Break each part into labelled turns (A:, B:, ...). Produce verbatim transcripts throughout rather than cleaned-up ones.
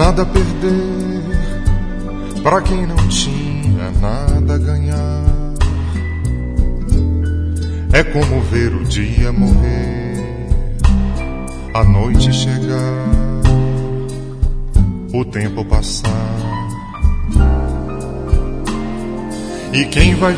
A: Nada a perder pra quem não tinha nada a ganhar. É como ver o dia morrer, a noite chegar, o tempo passar. E quem vai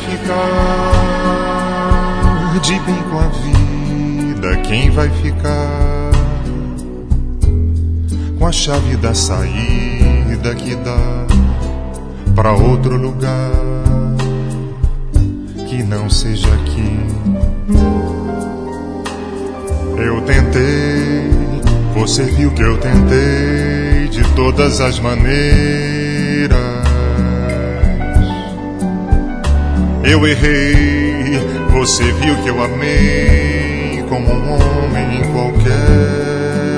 A: ficar de bem com a vida? Quem vai ficar com a chave da saída que dá pra outro lugar que não seja aqui? Eu tentei, você viu que eu tentei de todas as maneiras. Eu errei, você viu que eu amei como um homem qualquer.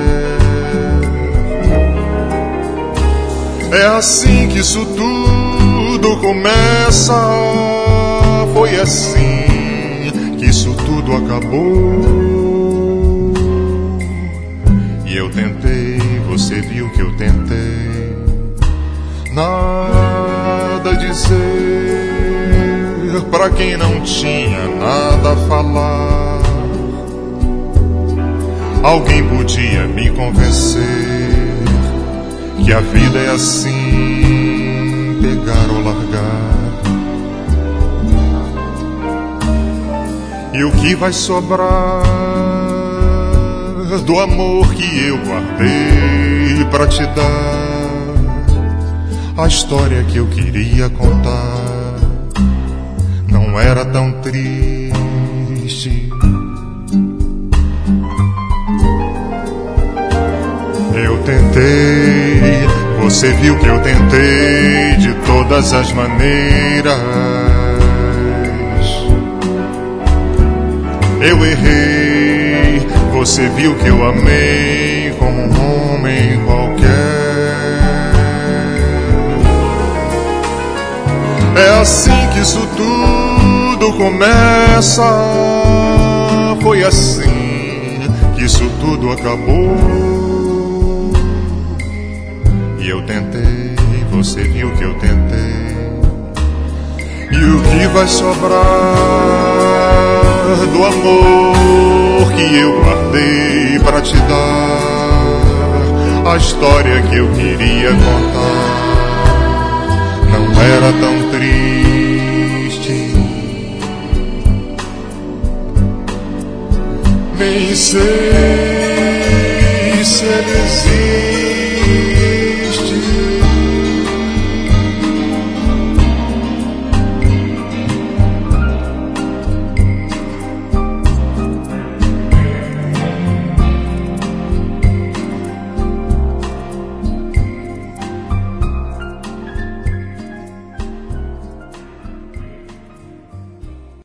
A: É assim que isso tudo começa, foi assim que isso tudo acabou. E eu tentei, você viu que eu tentei nada dizer pra quem não tinha nada a falar. Alguém podia me convencer que a vida é assim, pegar ou largar. E o que vai sobrar do amor que eu guardei pra te dar? A história que eu queria contar não era tão triste. Eu tentei, você viu que eu tentei de todas as maneiras. Eu errei, você viu que eu amei como um homem qualquer. É assim que isso tudo começa, foi assim que isso tudo acabou. E eu tentei, você viu que eu tentei. E o que vai sobrar do amor que eu guardei pra te dar? A história que eu queria contar não era tão triste. Nem sei se ele existe.